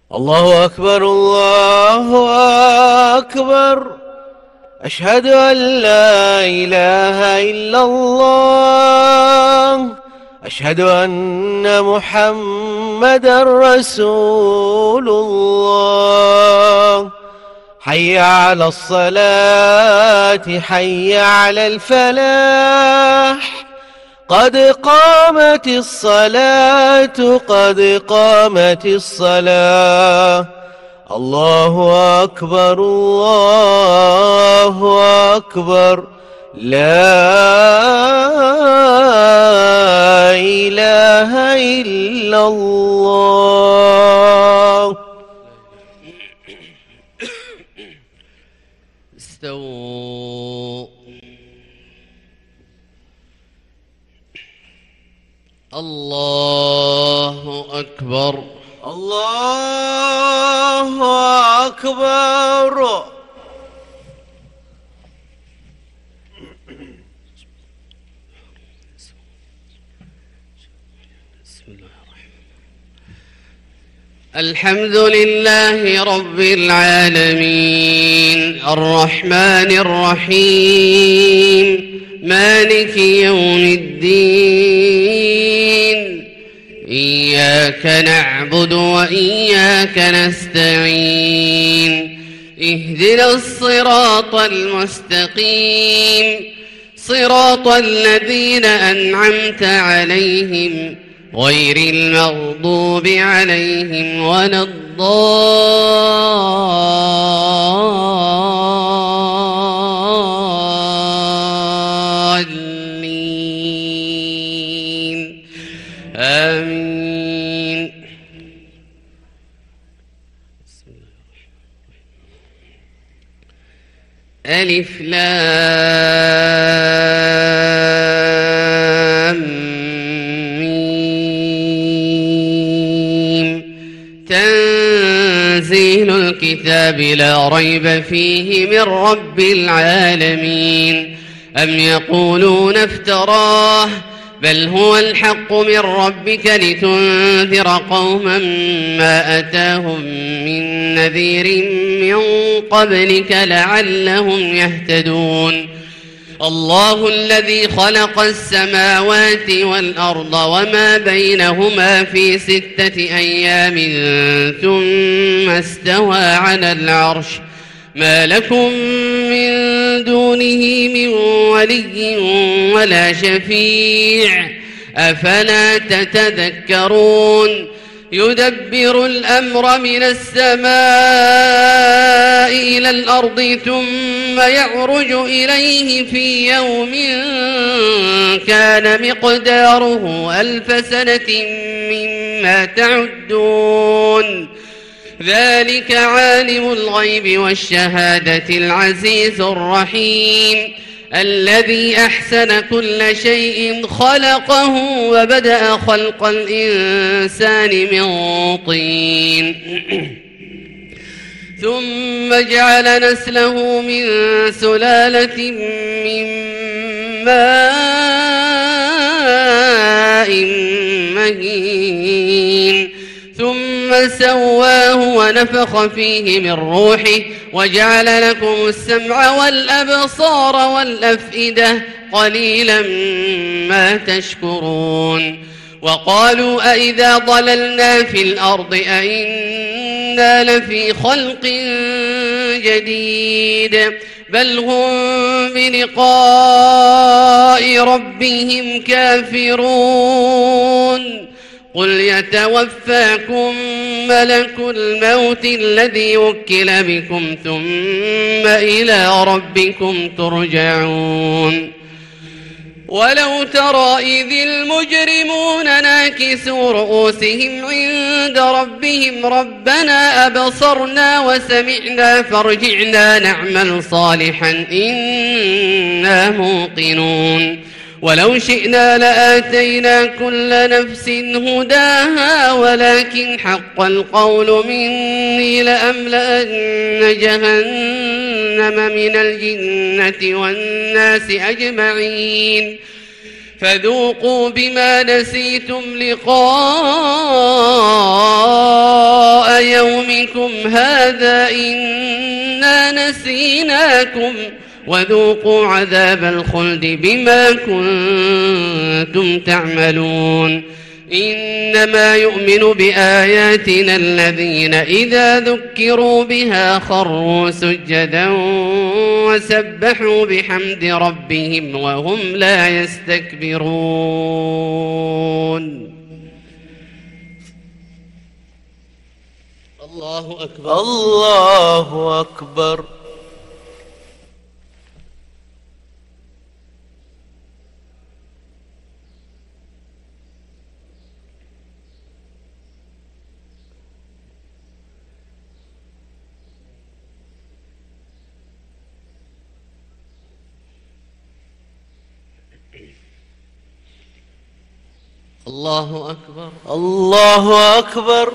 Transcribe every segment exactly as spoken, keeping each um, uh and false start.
الله أكبر الله أكبر. أشهد أن لا إله إلا الله. أشهد أن محمدا رسول الله. حي على الصلاة حي على الفلاح. قد قامت الصلاة قد قامت الصلاة. الله أكبر الله أكبر. لا إله إلا الله. استووا. الله أكبر الله أكبر. الحمد لله رب العالمين الرحمن الرحيم مالك يوم الدين. إياك نعبد وإياك نستعين. اهدنا الصراط المستقيم صراط الذين أنعمت عليهم غير المغضوب عليهم ولا الضالين. آمين. ألف لام تنزيل الكتاب لا ريب فيه من رب العالمين. أم يقولون افتراه بل هو الحق من ربك لتنذر قوما ما أتاهم من نذير من قبلك لعلهم يهتدون. الله الذي خلق السماوات والأرض وما بينهما في ستة أيام ثم استوى على العرش. ما لكم من دونه من ولي ولا شفيع أفلا تتذكرون. يدبر الأمر من السماء إلى الأرض ثم يعرج إليه في يوم كان مقداره ألف سنة مما تعدون. ذلك عالم الغيب والشهادة العزيز الرحيم الذي أحسن كل شيء خلقه وبدأ خلق الإنسان من طين ثم جعل نسله من سلالة من ماء مهين ثم سواه ونفخ فيه من روحه وجعل لكم السمع والأبصار والأفئدة قليلا ما تشكرون. وقالوا أئذا ضللنا في الأرض أئنا لفي خلق جديد بل هم بلقاء ربهم كافرون. قل يتوفاكم ملك الموت الذي وكل بكم ثم إلى ربكم ترجعون. ولو ترى إذ المجرمون ناكسوا رؤوسهم عند ربهم ربنا أبصرنا وسمعنا فارجعنا نعمل صالحا إنا موقنون. ولو شئنا لآتينا كل نفس هداها ولكن حق القول مني لأملأن جهنم من الجنة والناس أجمعين فذوقوا بما نسيتم لقاء يومكم هذا إنا نسيناكم وذوقوا عذاب الخلد بما كنتم تعملون إنما يؤمن بآياتنا الذين إذا ذكروا بها خروا سجدا وسبحوا بحمد ربهم وهم لا يستكبرون. الله أكبر. الله أكبر. الله أكبر. الله أكبر.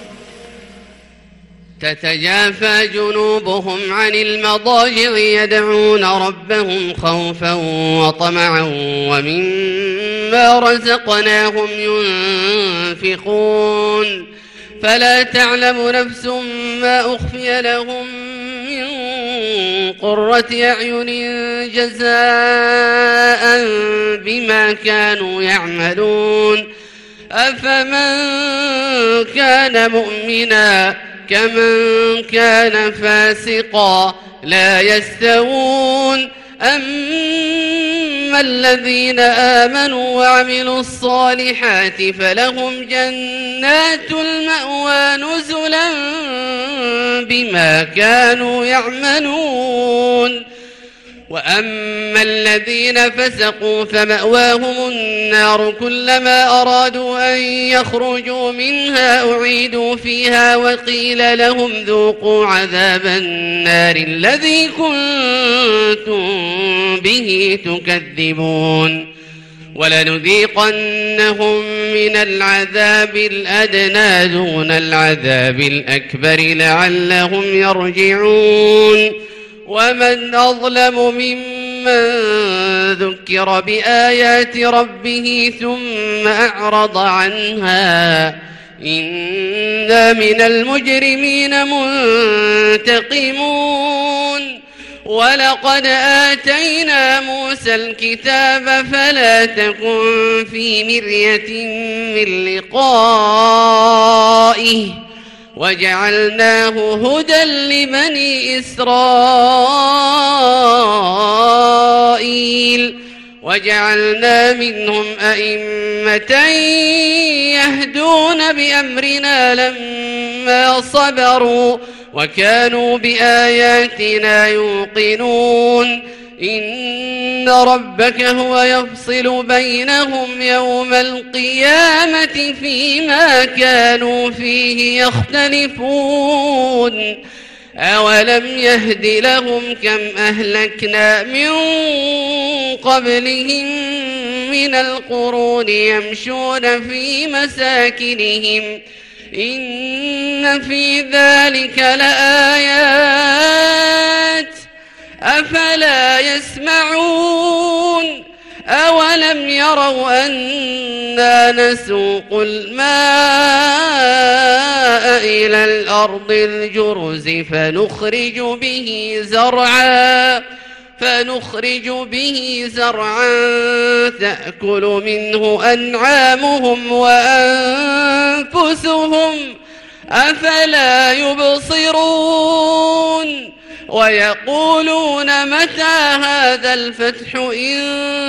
تتجافى جنوبهم عن المضاجع يدعون ربهم خوفا وطمعا ومما رزقناهم ينفقون فلا تعلم نفس ما أخفي لهم من قرة أعين جزاء بما كانوا يعملون أفمن كان مؤمنا كمن كان فاسقا لا يستوون أما الذين آمنوا وعملوا الصالحات فلهم جنات المأوى نزلا بما كانوا يعملون وأما الذين فسقوا فمأواهم النار كلما أرادوا أن يخرجوا منها أعيدوا فيها وقيل لهم ذوقوا عذاب النار الذي كنتم به تكذبون ولنذيقنهم من العذاب الأدنى دون العذاب الأكبر لعلهم يرجعون ومن أظلم ممن ذكر بآيات ربه ثم أعرض عنها إنا من المجرمين منتقمون ولقد آتينا موسى الكتاب فلا تكن في مرية من لقائه وجعلناه هدى لبني إسرائيل وجعلنا منهم أئمة يهدون بأمرنا لما صبروا وكانوا بآياتنا يوقنون إن ربك هو يفصل بينهم يوم القيامة فيما كانوا فيه يختلفون أولم يهد لهم كم أهلكنا من قبلهم من القرون يمشون في مساكنهم إن في ذلك لآيات أفلا يسمعون أولم يروا أنا نسوق الماء إلى الأرض الجرز فنخرج به زرعا فنخرج به زرعا تأكل منه أنعامهم وأنفسهم أفلا يبصرون ويقولون متى هذا الفتح إن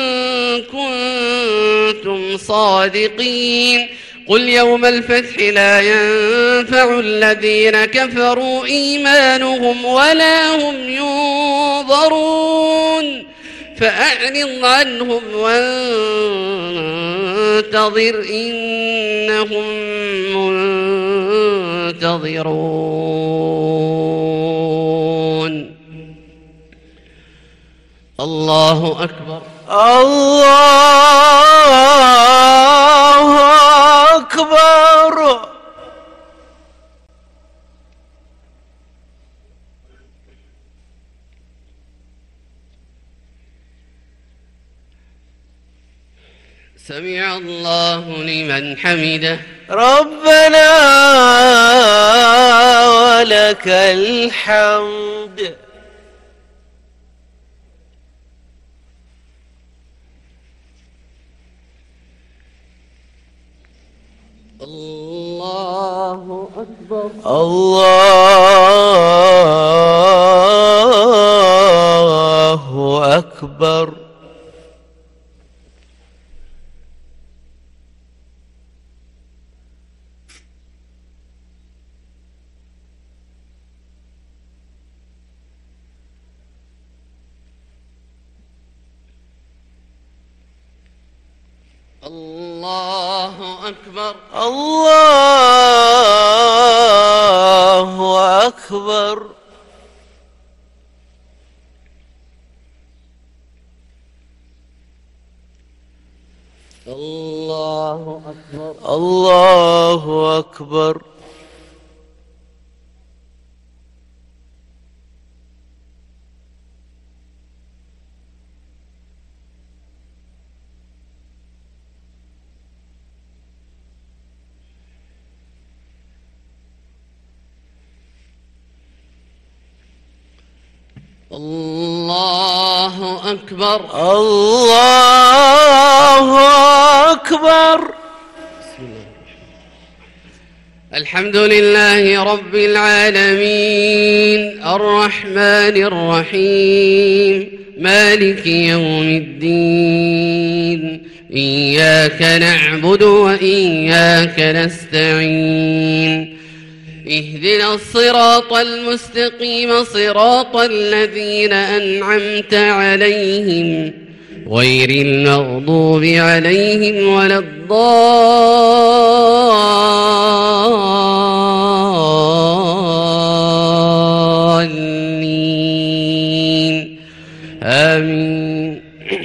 كنتم صادقين قل يوم الفتح لا ينفع الذين كفروا إيمانهم ولا هم ينظرون فأعرض عنهم وانتظر إنهم منتظرون. الله أكبر. الله أكبر. سمع الله لمن حمده. ربنا ولك الحمد. الله أكبر. الله أكبر. الله أكبر. الله أكبر. الله أكبر. الله أكبر. الله أكبر. الله أكبر. الحمد لله رب العالمين الرحمن الرحيم مالك يوم الدين إياك نعبد وإياك نستعين اهدنا الصراط المستقيم صراط الذين أنعمت عليهم غير المغضوب عليهم ولا الضالين آمين.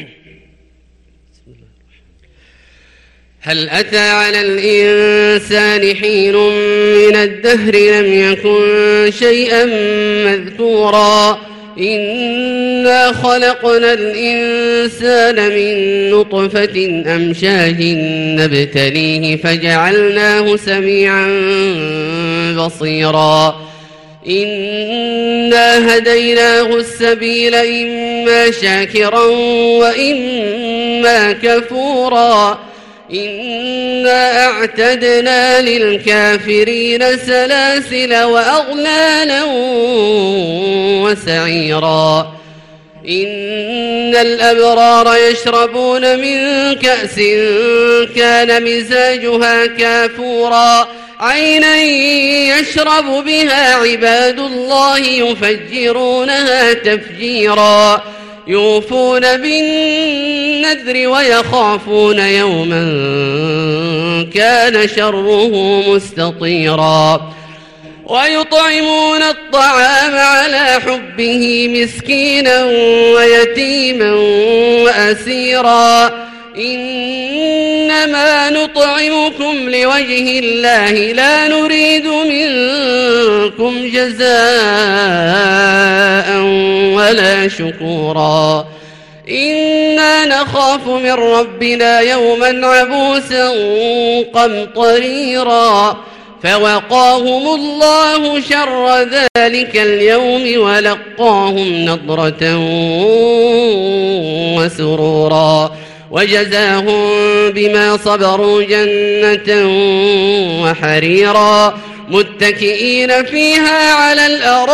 هل أتى على الإنسان حين من الدهر لم يكن شيئا مذكورا إنا خلقنا الإنسان من نطفة أمشاج نبتليه فجعلناه سميعا بصيرا إنا هديناه السبيل إما شاكرا وإما كفورا إنا أعتدنا للكافرين سلاسل وأغلالا وسعيرا إن الأبرار يشربون من كأس كان مزاجها كافورا عينا يشرب بها عباد الله يفجرونها تفجيرا يوفون بالنذر ويخافون يوما كان شره مستطيرا ويطعمون الطعام على حبه مسكينا ويتيما وأسيرا إنما نطعمكم لوجه الله لا نريد منكم جزاء ولا شكورا إنا نخاف من ربنا يوما عبوسا قمطريرا فوقاهم الله شر ذلك اليوم ولقاهم نضرة وسرورا وجزاهم بما صبروا جنة وحريرا متكئين فيها على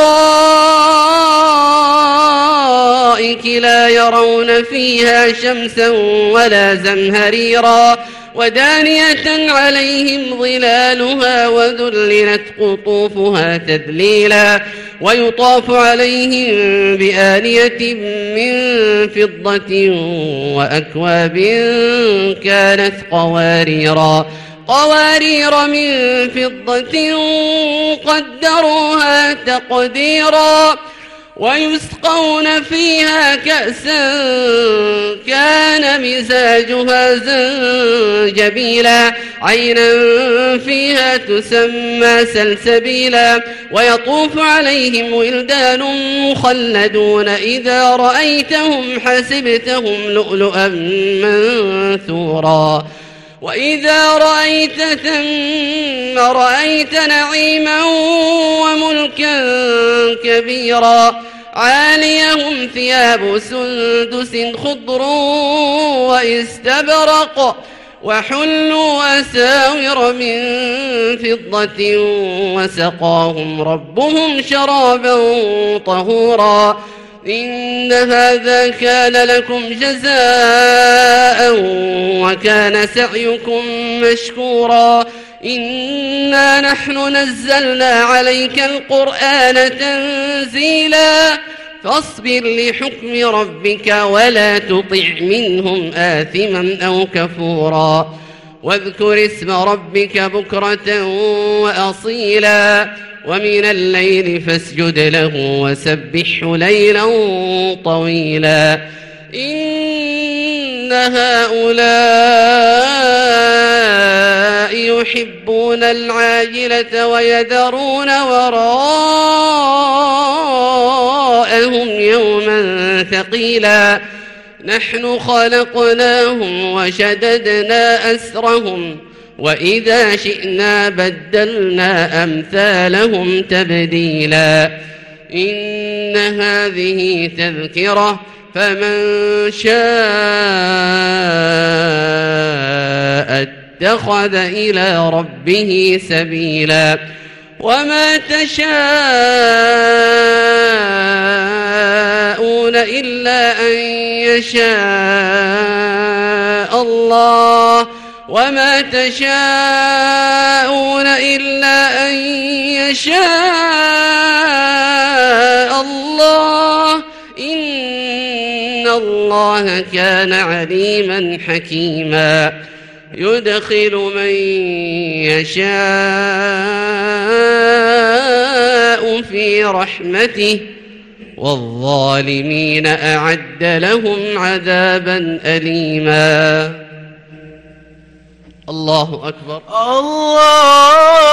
الأرائك لا يرون فيها شمسا ولا زمهريرا ودانية عليهم ظلالها وذللت قطوفها تذليلا ويطاف عليهم بآنية من فضة وأكواب كانت قواريرا قوارير من فضة قدروها تقديرا ويسقون فيها كأسا كان مزاجها زنجبيلا عينا فيها تسمى سلسبيلا ويطوف عليهم ولدان مخلدون إذا رأيتهم حسبتهم لؤلؤا منثورا وإذا رأيت ثم رأيت نعيما وملكا كبيرا عاليهم ثياب سندس خضر واستبرق وحلوا أساور من فضة وسقاهم ربهم شرابا طهورا إن هذا كان لكم جزاء وكان سعيكم مشكورا إنا نحن نزلنا عليك القرآن تنزيلا فاصبر لحكم ربك ولا تطع منهم آثما أو كفورا واذكر اسم ربك بكرة وأصيلا ومن الليل فاسجد له وسبحه ليلا طويلا إن هؤلاء يحبون العاجلة ويذرون وراءهم يوما ثقيلا نحن خلقناهم وشددنا أسرهم وإذا شئنا بدلنا أمثالهم تبديلا إن هذه تذكرة فمن شاء اتخذ إلى ربه سبيلا وما تشاءون إلا أن يشاء الله وما تشاءون إلا أن يشاء الله إن الله كان عليما حكيما يدخل من يشاء في رحمته والظالمين أعد لهم عذابا أليما الله أكبر الله